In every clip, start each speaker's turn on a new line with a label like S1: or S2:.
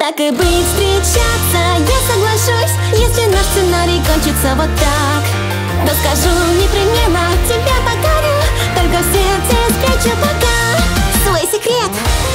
S1: Так и быть, встречаться я соглашусь, если наш сценарий кончится вот так. Да скажу непременно, тебя покорю, только в сердце спрячу пока свой секрет.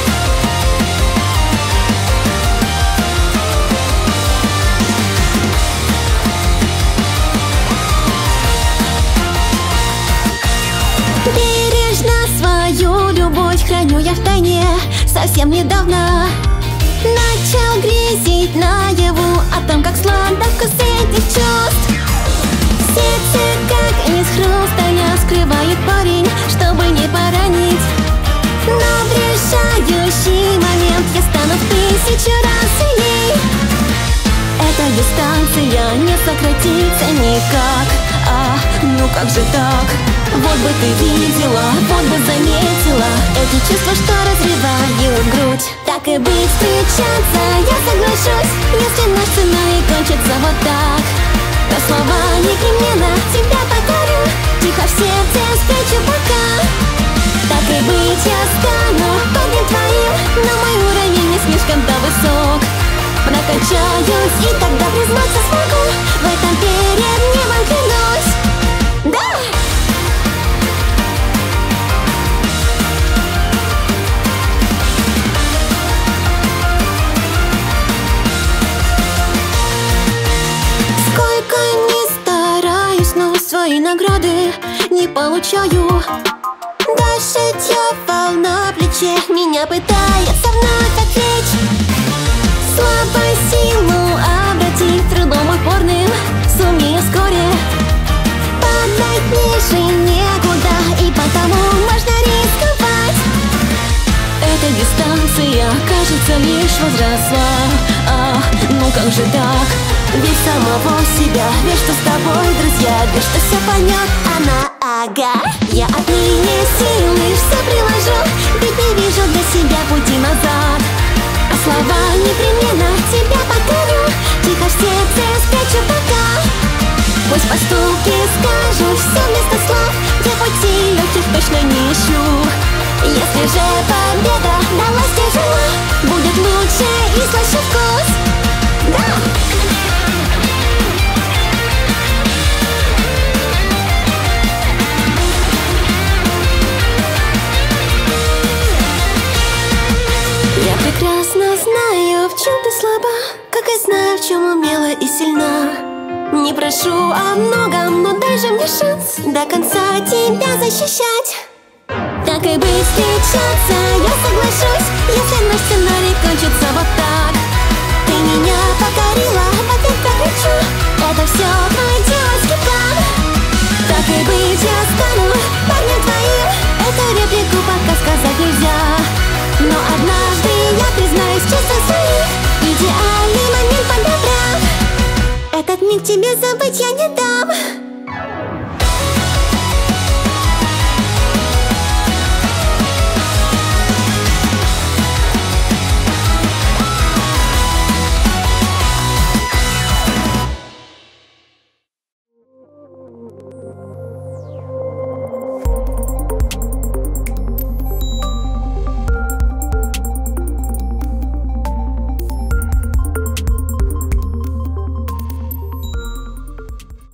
S1: Бережно свою любовь храню я в тайне. Совсем недавно начал грезить наяву о том, как сладок вкус этих чувств. Сердце, как из хрусталя, скрывает парень, чтобы не поранить. Но в решающий момент я стану в 1000 раз сильней. Эта дистанция не сократится никак. Ну как же так? Вот бы ты видела, вот бы заметила эти чувства, что разрывают грудь. Так и быть, встречаться я соглашусь, если наш сценарий кончится вот так. Но слова непременно тебя покорю, тихо в сердце спрячу пока. Так и быть, я стану парнем твоим, но мой уровень не слишком-то высок. Прокачаюсь и тогда признаться смогу, в этом перед небом клянусь. Да! Сколько ни стараюсь, но свои награды не получаю. Дождевая волна на плече меня пытается вновь отвлечь. Слабой силу обратить трудом упорным, сумею вскоре падать ниже некуда, и потому можно рисковать. Эта дистанция, кажется, лишь возросла. Ну как же так? Верь в самого себя, верь, что с тобой друзья, верь, что все поймет она, ага. Я отныне силы все приложу, ведь не вижу для себя пути назад. А слова непременно тебя покорю, тихо в сердце спрячу пока. Пусть поступки скажут все вместо слов, я пути легких точно не ищу. Если же победа далась тяжело, будет лучше и слаще вкус. Да! Я прекрасно знаю, в чем ты слаба, как и знаю, в чем умела и сильна. Не прошу о многом, но дай же мне шанс до конца тебя защищать. Так и быть, встречаться я соглашусь, если наш сценарий кончится вот так. Ты меня покорила, в ответ прокричу, это все твой дьявольский план. Так и быть, я стану парнем твоим, эту реплику пока сказать нельзя. Но однажды я признаюсь чувствам своих, идеальный момент подобрав. Этот миг тебе забыть я не дам.